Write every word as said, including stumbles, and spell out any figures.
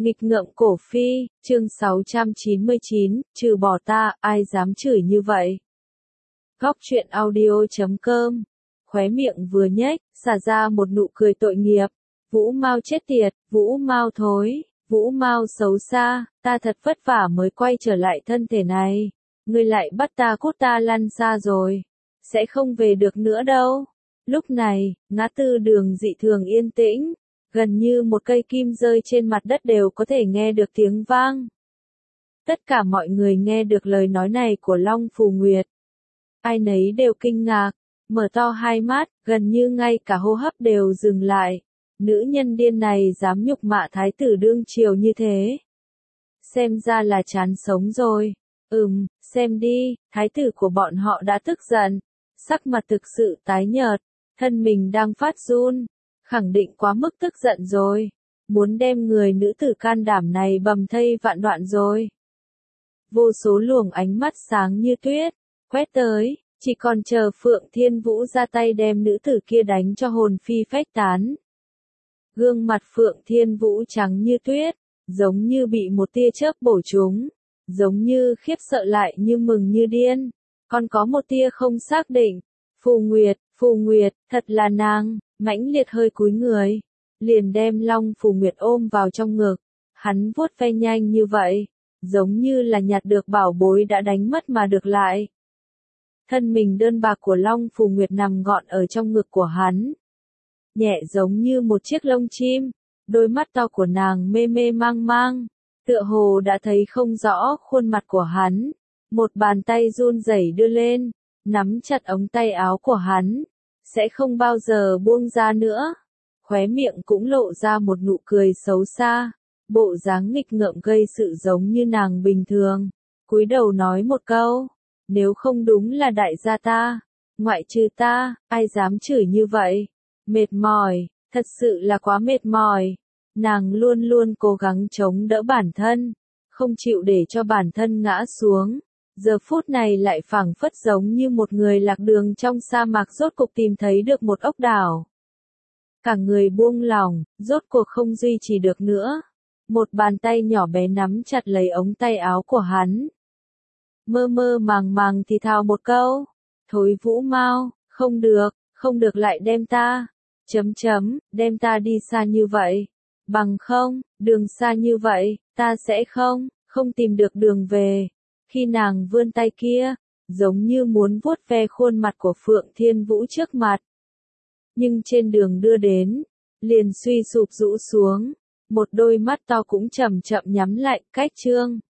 Nghịch ngợm cổ phi, chương sáu trăm chín mươi chín, trừ bỏ ta, ai dám chửi như vậy. Góc truyện audio chấm com, khóe miệng vừa nhếch, xả ra một nụ cười tội nghiệp. Vũ Mao chết tiệt, Vũ Mao thối, Vũ Mao xấu xa, ta thật vất vả mới quay trở lại thân thể này. Ngươi lại bắt ta cút ta lăn xa rồi. Sẽ không về được nữa đâu. Lúc này, ngã tư đường dị thường yên tĩnh. Gần như một cây kim rơi trên mặt đất đều có thể nghe được tiếng vang. Tất cả mọi người nghe được lời nói này của Long Phù Nguyệt. Ai nấy đều kinh ngạc, mở to hai mắt, gần như ngay cả hô hấp đều dừng lại. Nữ nhân điên này dám nhục mạ thái tử đương triều như thế. Xem ra là chán sống rồi. Ừm, xem đi, thái tử của bọn họ đã tức giận. Sắc mặt thực sự tái nhợt, thân mình đang phát run. Khẳng định quá mức tức giận rồi. Muốn đem người nữ tử can đảm này bầm thây vạn đoạn rồi. Vô số luồng ánh mắt sáng như tuyết, quét tới, chỉ còn chờ Phượng Thiên Vũ ra tay đem nữ tử kia đánh cho hồn phi phách tán. Gương mặt Phượng Thiên Vũ trắng như tuyết, giống như bị một tia chớp bổ trúng, giống như khiếp sợ lại như mừng như điên, còn có một tia không xác định. Phù Nguyệt, Phù Nguyệt, thật là nàng. Mãnh liệt hơi cúi người, liền đem Long Phù Nguyệt ôm vào trong ngực. Hắn vuốt ve nhanh như vậy, giống như là nhặt được bảo bối đã đánh mất mà được lại. Thân mình đơn bạc của Long Phù Nguyệt nằm gọn ở trong ngực của hắn. Nhẹ giống như một chiếc lông chim, đôi mắt to của nàng mê mê mang mang, tựa hồ đã thấy không rõ khuôn mặt của hắn. Một bàn tay run rẩy đưa lên, nắm chặt ống tay áo của hắn. Sẽ không bao giờ buông ra nữa. Khóe miệng cũng lộ ra một nụ cười xấu xa. Bộ dáng nghịch ngợm gây sự giống như nàng bình thường. Cúi đầu nói một câu. Nếu không đúng là đại gia ta. Ngoại trừ ta, ai dám chửi như vậy. Mệt mỏi, thật sự là quá mệt mỏi. Nàng luôn luôn cố gắng chống đỡ bản thân. Không chịu để cho bản thân ngã xuống. Giờ phút này lại phảng phất giống như một người lạc đường trong sa mạc rốt cuộc tìm thấy được một ốc đảo. Cả người buông lỏng, rốt cuộc không duy trì được nữa. Một bàn tay nhỏ bé nắm chặt lấy ống tay áo của hắn. Mơ mơ màng màng thì thào một câu. Thối Vũ Mao, không được, không được lại đem ta. Chấm chấm, đem ta đi xa như vậy. Bằng không, đường xa như vậy, ta sẽ không, không tìm được đường về. Khi nàng vươn tay kia, giống như muốn vuốt ve khuôn mặt của Phượng Thiên Vũ trước mặt. Nhưng trên đường đưa đến, liền suy sụp rũ xuống, một đôi mắt to cũng chậm chậm nhắm lại, cách trương.